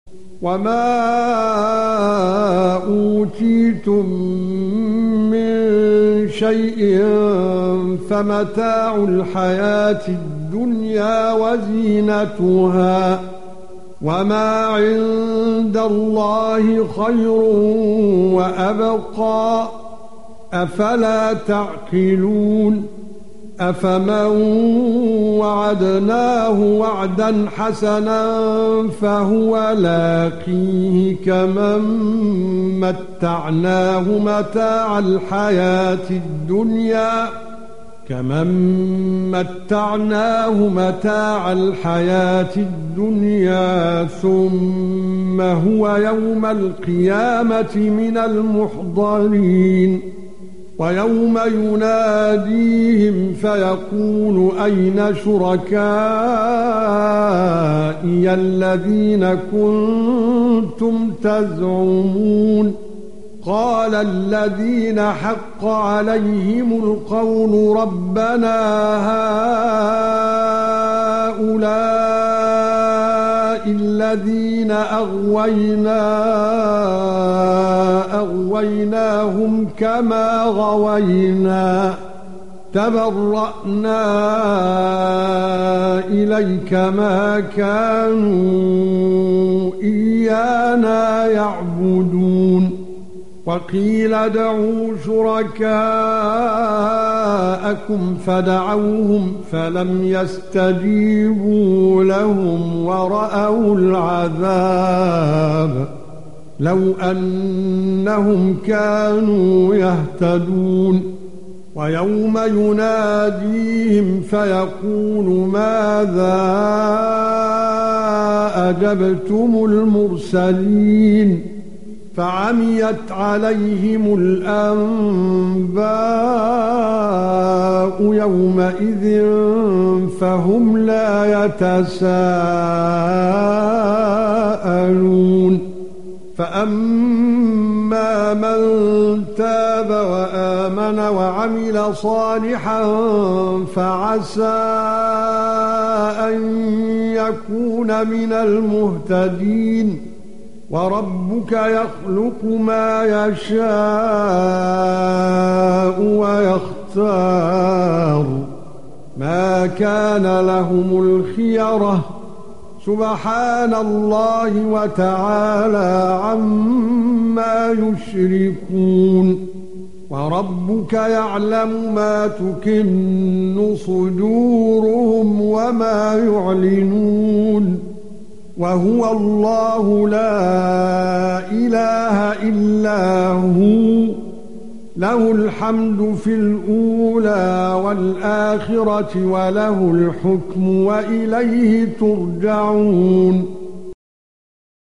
وما أوتيتم من شيء فمتاع الحياة الدنيا وزينتها وما عند الله خير وأبقى أفلا تعقلون أفمن وعدناه وعدا حسنا فهو لاقيه كمن متعناه متاع الحياة الدنيا ثم هو يوم القيامة من المحضرين ويوم يناديهم فيقول أين شركائي الذين كنتم تزعمون قال الذين حق عليهم القول ربنا هؤلاء الذين أغويناهم كما غوينا تبرأنا إليك ما كانوا إيانا يعبدون وقيل ادعوا شركاءكم فدعوهم فلم يستجيبوا لهم ورأوا العذاب لو أنهم كانوا يهتدون ويوم يناديهم فيقول ماذا أجبتم المرسلين فعميت عليهم الأنباء يومئذ فهم لا يتساءلون فأما من تاب وآمن وعمل صالحا فعسى أن يكون من المهتدين وربك يخلق ما يشاء ويختار ما كان لهم الخيرة سبحان الله وتعالى عما يشركون وربك يعلم ما تكن صدورهم وما يعلنون وهو الله لا إله إلا هو له الحمد في الأولى والآخرة وله الحكم وإليه ترجعون